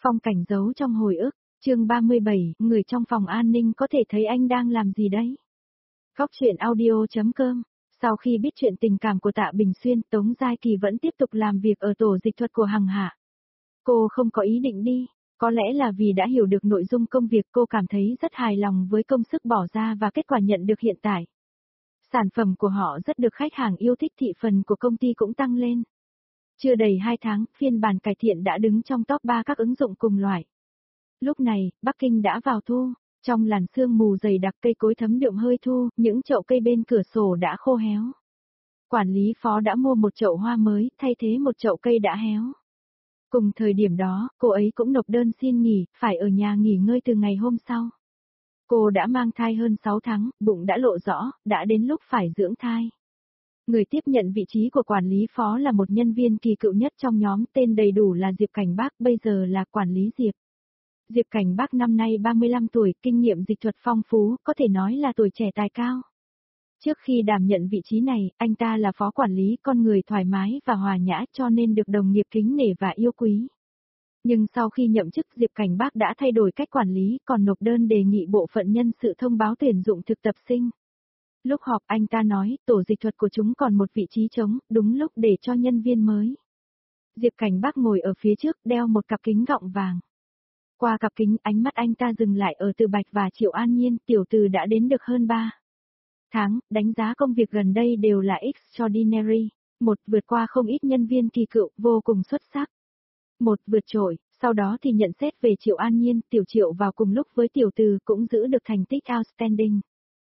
Phong cảnh giấu trong hồi ức, chương 37, người trong phòng an ninh có thể thấy anh đang làm gì đấy. Góc truyện audio.com. Sau khi biết chuyện tình cảm của Tạ Bình Xuyên, Tống Giai Kỳ vẫn tiếp tục làm việc ở tổ dịch thuật của Hằng Hạ. Cô không có ý định đi, có lẽ là vì đã hiểu được nội dung công việc, cô cảm thấy rất hài lòng với công sức bỏ ra và kết quả nhận được hiện tại. Sản phẩm của họ rất được khách hàng yêu thích, thị phần của công ty cũng tăng lên. Chưa đầy 2 tháng, phiên bản cải thiện đã đứng trong top 3 các ứng dụng cùng loại. Lúc này, Bắc Kinh đã vào thu, trong làn sương mù dày đặc, cây cối thấm đượm hơi thu, những chậu cây bên cửa sổ đã khô héo. Quản lý phó đã mua một chậu hoa mới, thay thế một chậu cây đã héo. Cùng thời điểm đó, cô ấy cũng nộp đơn xin nghỉ, phải ở nhà nghỉ ngơi từ ngày hôm sau. Cô đã mang thai hơn 6 tháng, bụng đã lộ rõ, đã đến lúc phải dưỡng thai. Người tiếp nhận vị trí của quản lý phó là một nhân viên kỳ cựu nhất trong nhóm, tên đầy đủ là Diệp Cảnh Bác, bây giờ là quản lý Diệp. Diệp Cảnh Bác năm nay 35 tuổi, kinh nghiệm dịch thuật phong phú, có thể nói là tuổi trẻ tài cao. Trước khi đảm nhận vị trí này, anh ta là phó quản lý, con người thoải mái và hòa nhã, cho nên được đồng nghiệp kính nể và yêu quý. Nhưng sau khi nhậm chức, Diệp Cảnh Bác đã thay đổi cách quản lý, còn nộp đơn đề nghị bộ phận nhân sự thông báo tuyển dụng thực tập sinh. Lúc họp, anh ta nói, tổ dịch thuật của chúng còn một vị trí trống, đúng lúc để cho nhân viên mới. Diệp Cảnh Bác ngồi ở phía trước, đeo một cặp kính gọng vàng. Qua cặp kính, ánh mắt anh ta dừng lại ở Từ Bạch và Triệu An Nhiên, tiểu Từ đã đến được hơn 3 tháng, đánh giá công việc gần đây đều là extraordinary, một vượt qua không ít nhân viên kỳ cựu, vô cùng xuất sắc. Một vượt trội, sau đó thì nhận xét về Triệu An Nhiên, tiểu Triệu vào cùng lúc với tiểu Từ cũng giữ được thành tích outstanding.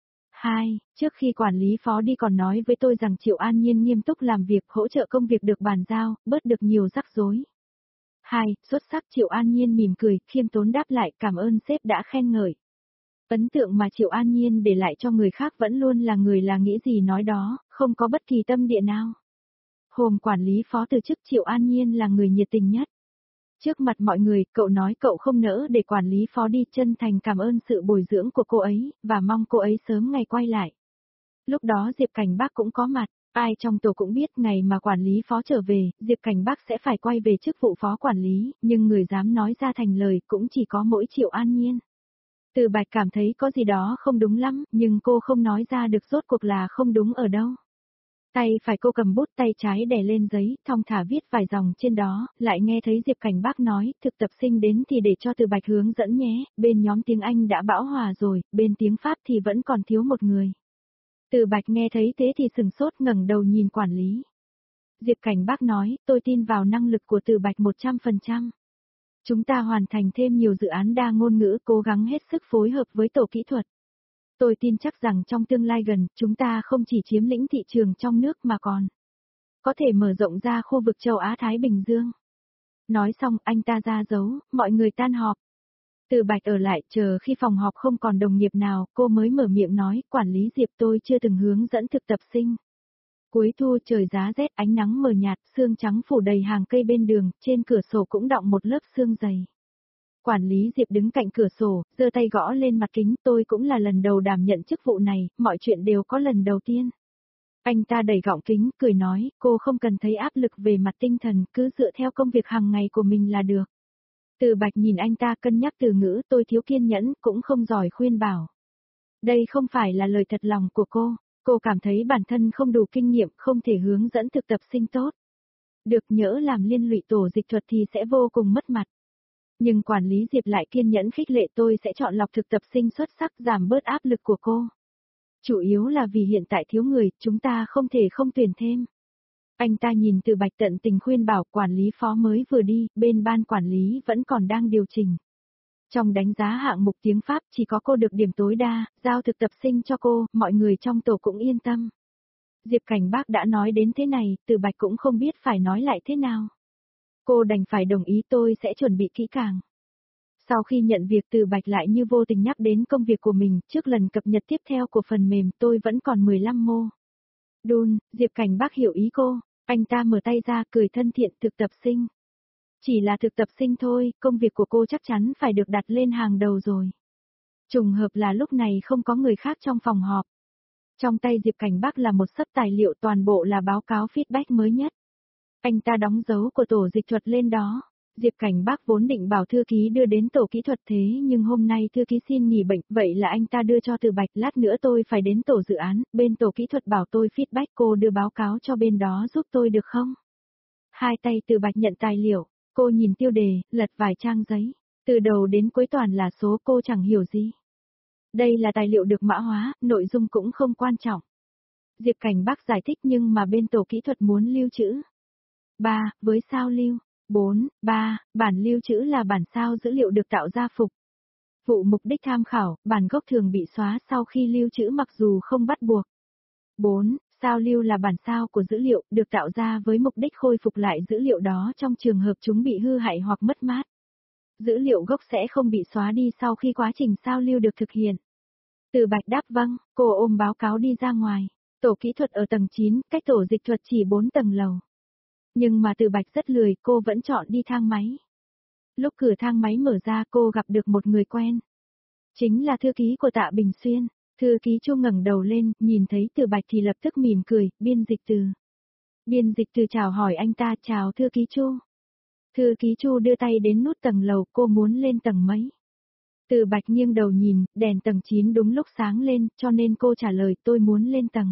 2. Trước khi quản lý phó đi còn nói với tôi rằng Triệu An Nhiên nghiêm túc làm việc, hỗ trợ công việc được bàn giao, bớt được nhiều rắc rối. 2. Xuất sắc. Triệu An Nhiên mỉm cười, khiêm tốn đáp lại, cảm ơn sếp đã khen ngợi. Ấn tượng mà Triệu An Nhiên để lại cho người khác vẫn luôn là người là nghĩ gì nói đó, không có bất kỳ tâm địa nào. Hôm quản lý phó từ chức, Triệu An Nhiên là người nhiệt tình nhất. Trước mặt mọi người, cậu nói cậu không nỡ để quản lý phó đi, chân thành cảm ơn sự bồi dưỡng của cô ấy, và mong cô ấy sớm ngày quay lại. Lúc đó Diệp Cảnh Bác cũng có mặt, ai trong tổ cũng biết ngày mà quản lý phó trở về, Diệp Cảnh Bác sẽ phải quay về chức vụ phó quản lý, nhưng người dám nói ra thành lời cũng chỉ có mỗi Triệu An Nhiên. Từ Bạch cảm thấy có gì đó không đúng lắm, nhưng cô không nói ra được rốt cuộc là không đúng ở đâu. Tay phải cô cầm bút, tay trái đè lên giấy, thong thả viết vài dòng trên đó, lại nghe thấy Diệp Cảnh Bác nói, thực tập sinh đến thì để cho Từ Bạch hướng dẫn nhé, bên nhóm tiếng Anh đã bão hòa rồi, bên tiếng Pháp thì vẫn còn thiếu một người. Từ Bạch nghe thấy thế thì sừng sốt, ngẩng đầu nhìn quản lý. Diệp Cảnh Bác nói, tôi tin vào năng lực của Từ Bạch 100%. Chúng ta hoàn thành thêm nhiều dự án đa ngôn ngữ, cố gắng hết sức phối hợp với tổ kỹ thuật. Tôi tin chắc rằng trong tương lai gần, chúng ta không chỉ chiếm lĩnh thị trường trong nước mà còn có thể mở rộng ra khu vực châu Á-Thái Bình Dương. Nói xong, anh ta ra dấu, mọi người tan họp. Từ Bạch ở lại, chờ khi phòng họp không còn đồng nghiệp nào, cô mới mở miệng nói, quản lý Diệp, tôi chưa từng hướng dẫn thực tập sinh. Cuối thu, trời giá rét, ánh nắng mờ nhạt, sương trắng phủ đầy hàng cây bên đường, trên cửa sổ cũng đọng một lớp sương dày. Quản lý Diệp đứng cạnh cửa sổ, giơ tay gõ lên mặt kính, tôi cũng là lần đầu đảm nhận chức vụ này, mọi chuyện đều có lần đầu tiên. Anh ta đẩy gọng kính, cười nói, cô không cần thấy áp lực về mặt tinh thần, cứ dựa theo công việc hàng ngày của mình là được. Từ Bạch nhìn anh ta cân nhắc từ ngữ, tôi thiếu kiên nhẫn, cũng không giỏi khuyên bảo. Đây không phải là lời thật lòng của cô cảm thấy bản thân không đủ kinh nghiệm, không thể hướng dẫn thực tập sinh tốt. Được, nhỡ làm liên lụy tổ dịch thuật thì sẽ vô cùng mất mặt. Nhưng quản lý Diệp lại kiên nhẫn khích lệ, tôi sẽ chọn lọc thực tập sinh xuất sắc, giảm bớt áp lực của cô. Chủ yếu là vì hiện tại thiếu người, chúng ta không thể không tuyển thêm. Anh ta nhìn Từ Bạch tận tình khuyên bảo, quản lý phó mới vừa đi, bên ban quản lý vẫn còn đang điều chỉnh. Trong đánh giá hạng mục tiếng Pháp chỉ có cô được điểm tối đa, giao thực tập sinh cho cô, mọi người trong tổ cũng yên tâm. Diệp Cảnh Bác đã nói đến thế này, Từ Bạch cũng không biết phải nói lại thế nào. Cô đành phải đồng ý, tôi sẽ chuẩn bị kỹ càng. Sau khi nhận việc, Từ Bạch lại như vô tình nhắc đến công việc của mình, trước lần cập nhật tiếp theo của phần mềm tôi vẫn còn 15 mô. Đun, Diệp Cảnh Bác hiểu ý cô, anh ta mở tay ra cười thân thiện, thực tập sinh. Chỉ là thực tập sinh thôi, công việc của cô chắc chắn phải được đặt lên hàng đầu rồi. Trùng hợp là lúc này không có người khác trong phòng họp. Trong tay Diệp Cảnh Bác là một sấp tài liệu, toàn bộ là báo cáo feedback mới nhất. Anh ta đóng dấu của tổ dịch thuật lên đó. Diệp Cảnh Bác vốn định bảo thư ký đưa đến tổ kỹ thuật thế nhưng hôm nay thư ký xin nghỉ bệnh, vậy là anh ta đưa cho Từ Bạch, lát nữa tôi phải đến tổ dự án, bên tổ kỹ thuật bảo tôi feedback, cô đưa báo cáo cho bên đó giúp tôi được không? Hai tay Từ Bạch nhận tài liệu, cô nhìn tiêu đề, lật vài trang giấy, từ đầu đến cuối toàn là số cô chẳng hiểu gì. Đây là tài liệu được mã hóa, nội dung cũng không quan trọng. Diệp Cảnh Bác giải thích nhưng mà bên tổ kỹ thuật muốn lưu trữ. 3. Với sao lưu. 4. 3. Bản lưu trữ là bản sao dữ liệu được tạo ra phục vụ mục đích tham khảo, bản gốc thường bị xóa sau khi lưu trữ mặc dù không bắt buộc. 4. Sao lưu là bản sao của dữ liệu, được tạo ra với mục đích khôi phục lại dữ liệu đó trong trường hợp chúng bị hư hại hoặc mất mát. Dữ liệu gốc sẽ không bị xóa đi sau khi quá trình sao lưu được thực hiện. Từ Bạch đáp vâng, cô ôm báo cáo đi ra ngoài. Tổ kỹ thuật ở tầng 9, cách tổ dịch thuật chỉ 4 tầng lầu. Nhưng mà Từ Bạch rất lười, cô vẫn chọn đi thang máy. Lúc cửa thang máy mở ra cô gặp được một người quen. Chính là thư ký của Tạ Bình Xuyên. Thư ký Chu ngẩng đầu lên, nhìn thấy Từ Bạch thì lập tức mỉm cười, biên dịch từ. Biên dịch từ chào hỏi anh ta, chào thư ký Chu. Thư ký Chu đưa tay đến nút tầng lầu, cô muốn lên tầng mấy. Từ Bạch nghiêng đầu nhìn, đèn tầng 9 đúng lúc sáng lên, cho nên cô trả lời tôi muốn lên tầng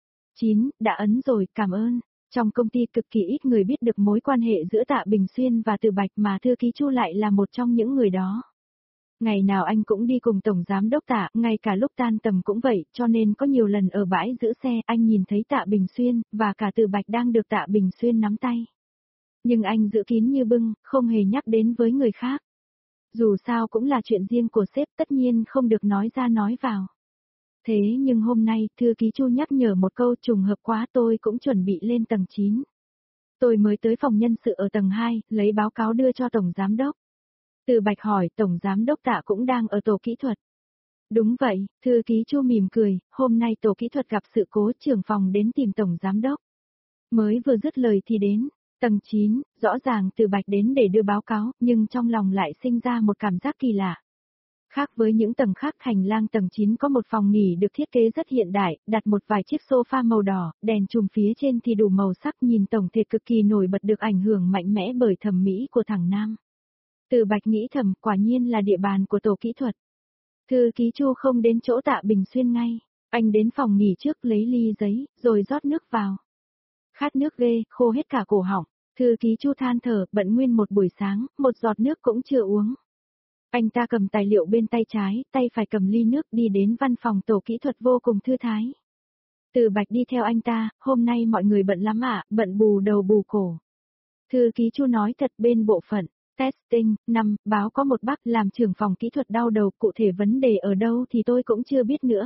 9, đã ấn rồi, cảm ơn. Trong công ty cực kỳ ít người biết được mối quan hệ giữa Tạ Bình Xuyên và Từ Bạch mà thư ký Chu lại là một trong những người đó. Ngày nào anh cũng đi cùng Tổng Giám Đốc Tạ, ngay cả lúc tan tầm cũng vậy, cho nên có nhiều lần ở bãi giữ xe anh nhìn thấy Tạ Bình Xuyên, và cả Từ Bạch đang được Tạ Bình Xuyên nắm tay. Nhưng anh giữ kín như bưng, không hề nhắc đến với người khác. Dù sao cũng là chuyện riêng của sếp, tất nhiên không được nói ra nói vào. Thế nhưng hôm nay, thư ký Chu nhắc nhở một câu trùng hợp quá, tôi cũng chuẩn bị lên tầng 9. Tôi mới tới phòng nhân sự ở tầng 2, lấy báo cáo đưa cho Tổng Giám Đốc. Từ Bạch hỏi, Tổng Giám Đốc Tạ cũng đang ở tổ kỹ thuật. Đúng vậy, thư ký Chu mỉm cười, hôm nay tổ kỹ thuật gặp sự cố, trưởng phòng đến tìm Tổng Giám Đốc. Mới vừa dứt lời thì đến. Tầng 9, rõ ràng Từ Bạch đến để đưa báo cáo, nhưng trong lòng lại sinh ra một cảm giác kỳ lạ. Khác với những tầng khác, hành lang tầng 9 có một phòng nghỉ được thiết kế rất hiện đại, đặt một vài chiếc sofa màu đỏ, đèn chùm phía trên thì đủ màu sắc, nhìn tổng thể cực kỳ nổi bật, được ảnh hưởng mạnh mẽ bởi thẩm mỹ của thằng nam. Từ Bạch nghĩ thầm, quả nhiên là địa bàn của tổ kỹ thuật. Thư ký Chu không đến chỗ Tạ Bình Xuyên ngay, anh đến phòng nghỉ trước lấy ly giấy, rồi rót nước vào. Khát nước ghê, khô hết cả cổ họng. Thư ký Chu than thở, bận nguyên một buổi sáng, một giọt nước cũng chưa uống. Anh ta cầm tài liệu bên tay trái, tay phải cầm ly nước, đi đến văn phòng tổ kỹ thuật vô cùng thư thái. Từ Bạch đi theo anh ta, hôm nay mọi người bận lắm ạ, bận bù đầu bù cổ. Thư ký Chu nói thật, bên bộ phận testing, báo có một bác làm trưởng phòng kỹ thuật đau đầu, cụ thể vấn đề ở đâu thì tôi cũng chưa biết nữa.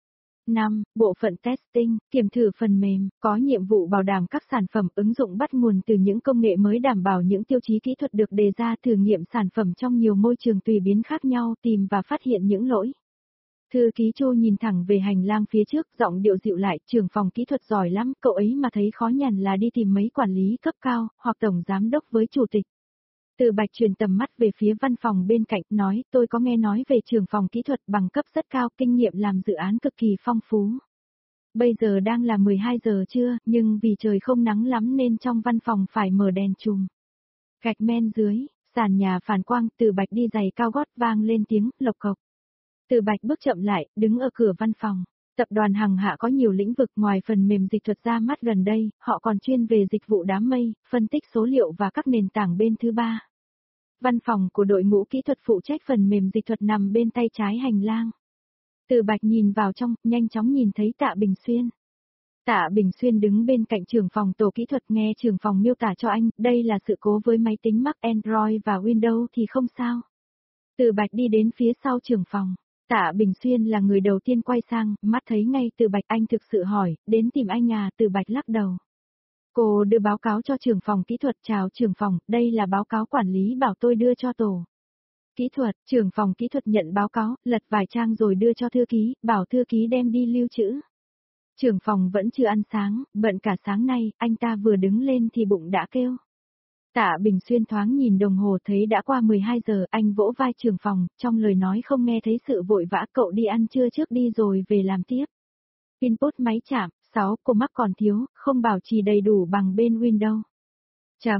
5. Bộ phận testing, kiểm thử phần mềm, có nhiệm vụ bảo đảm các sản phẩm ứng dụng bắt nguồn từ những công nghệ mới, đảm bảo những tiêu chí kỹ thuật được đề ra, thử nghiệm sản phẩm trong nhiều môi trường tùy biến khác nhau, tìm và phát hiện những lỗi. Thư ký Chu nhìn thẳng về hành lang phía trước, giọng điệu dịu lại, trưởng phòng kỹ thuật giỏi lắm, cậu ấy mà thấy khó nhằn là đi tìm mấy quản lý cấp cao, hoặc tổng giám đốc với chủ tịch. Từ Bạch truyền tầm mắt về phía văn phòng bên cạnh, nói, tôi có nghe nói về trưởng phòng kỹ thuật bằng cấp rất cao, kinh nghiệm làm dự án cực kỳ phong phú. Bây giờ đang là 12 giờ trưa, nhưng vì trời không nắng lắm nên trong văn phòng phải mở đèn chùm. Gạch men dưới, sàn nhà phản quang, Từ Bạch đi giày cao gót, vang lên tiếng lộc cộc. Từ Bạch bước chậm lại, đứng ở cửa văn phòng. Tập đoàn Hằng Hạ có nhiều lĩnh vực, ngoài phần mềm dịch thuật ra mắt gần đây, họ còn chuyên về dịch vụ đám mây, phân tích số liệu và các nền tảng bên thứ ba. Văn phòng của đội ngũ kỹ thuật phụ trách phần mềm dịch thuật nằm bên tay trái hành lang. Từ Bạch nhìn vào trong, nhanh chóng nhìn thấy Tạ Bình Xuyên. Tạ Bình Xuyên đứng bên cạnh trưởng phòng tổ kỹ thuật, nghe trưởng phòng miêu tả cho anh, đây là sự cố với máy tính Mac, Android và Windows thì không sao. Từ Bạch đi đến phía sau trưởng phòng. Tạ Bình Xuyên là người đầu tiên quay sang, mắt thấy ngay Từ Bạch, anh thực sự hỏi, đến tìm anh à? Từ Bạch lắc đầu. Cô đưa báo cáo cho trưởng phòng kỹ thuật, chào trưởng phòng, đây là báo cáo quản lý bảo tôi đưa cho tổ kỹ thuật. Trưởng phòng kỹ thuật nhận báo cáo, lật vài trang rồi đưa cho thư ký, bảo thư ký đem đi lưu trữ. Trưởng phòng vẫn chưa ăn sáng, bận cả sáng nay, anh ta vừa đứng lên thì bụng đã kêu. Tạ Bình Xuyên thoáng nhìn đồng hồ thấy đã qua 12 giờ, anh vỗ vai trưởng phòng, trong lời nói không nghe thấy sự vội vã, cậu đi ăn trưa trước đi rồi về làm tiếp. Input máy chạm, 6, cô mắc còn thiếu, không bảo trì đầy đủ bằng bên Windows.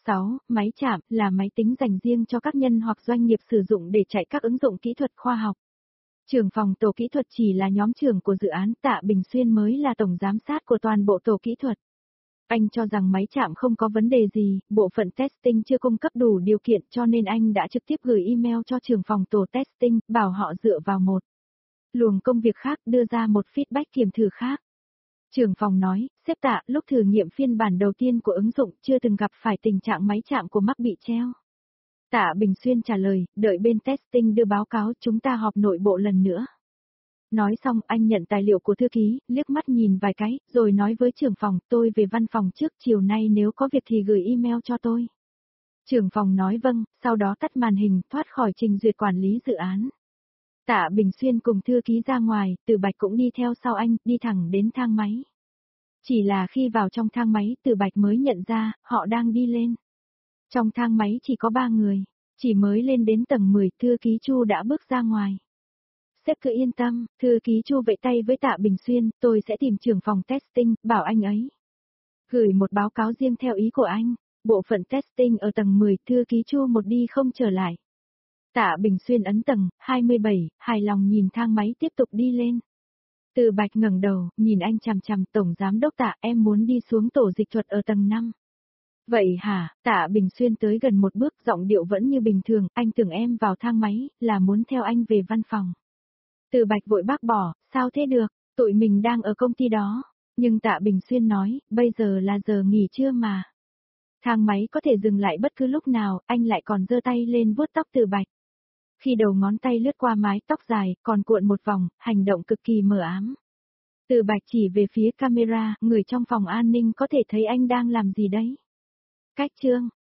6. Máy chạm là máy tính dành riêng cho các nhân hoặc doanh nghiệp sử dụng để chạy các ứng dụng kỹ thuật khoa học. Trưởng phòng tổ kỹ thuật chỉ là nhóm trưởng của dự án, Tạ Bình Xuyên mới là tổng giám sát của toàn bộ tổ kỹ thuật. Anh cho rằng máy chạm không có vấn đề gì, bộ phận testing chưa cung cấp đủ điều kiện cho nên anh đã trực tiếp gửi email cho trưởng phòng tổ testing, bảo họ dựa vào một luồng công việc khác đưa ra một feedback kiểm thử khác. Trưởng phòng nói, sếp Tạ, lúc thử nghiệm phiên bản đầu tiên của ứng dụng chưa từng gặp phải tình trạng máy chạm của Mac bị treo. Tạ Bình Xuyên trả lời, đợi bên testing đưa báo cáo chúng ta họp nội bộ lần nữa. Nói xong anh nhận tài liệu của thư ký, liếc mắt nhìn vài cái, rồi nói với trưởng phòng, tôi về văn phòng trước chiều nay nếu có việc thì gửi email cho tôi. Trưởng phòng nói vâng, sau đó tắt màn hình, thoát khỏi trình duyệt quản lý dự án. Tạ Bình Xuyên cùng thư ký ra ngoài, Từ Bạch cũng đi theo sau anh, đi thẳng đến thang máy. Chỉ là khi vào trong thang máy, Từ Bạch mới nhận ra, họ đang đi lên. Trong thang máy chỉ có 3 người, chỉ mới lên đến tầng 10, thư ký Chu đã bước ra ngoài. Sếp cứ yên tâm, thư ký Chu vẫy tay với Tạ Bình Xuyên, tôi sẽ tìm trưởng phòng testing, bảo anh ấy gửi một báo cáo riêng theo ý của anh. Bộ phận testing ở tầng 10, thư ký Chu một đi không trở lại. Tạ Bình Xuyên ấn tầng 27, hài lòng nhìn thang máy tiếp tục đi lên. Từ Bạch ngẩng đầu, nhìn anh chằm chằm, tổng giám đốc Tạ, em muốn đi xuống tổ dịch thuật ở tầng 5. Vậy hả? Tạ Bình Xuyên tới gần một bước, giọng điệu vẫn như bình thường, anh tưởng em vào thang máy, là muốn theo anh về văn phòng. Từ Bạch vội bác bỏ, sao thế được, tụi mình đang ở công ty đó. Nhưng Tạ Bình Xuyên nói, bây giờ là giờ nghỉ trưa mà. Thang máy có thể dừng lại bất cứ lúc nào, anh lại còn giơ tay lên vuốt tóc Từ Bạch. Khi đầu ngón tay lướt qua mái tóc dài, còn cuộn một vòng, hành động cực kỳ mờ ám. Từ Bạch chỉ về phía camera, người trong phòng an ninh có thể thấy anh đang làm gì đấy. Cách chương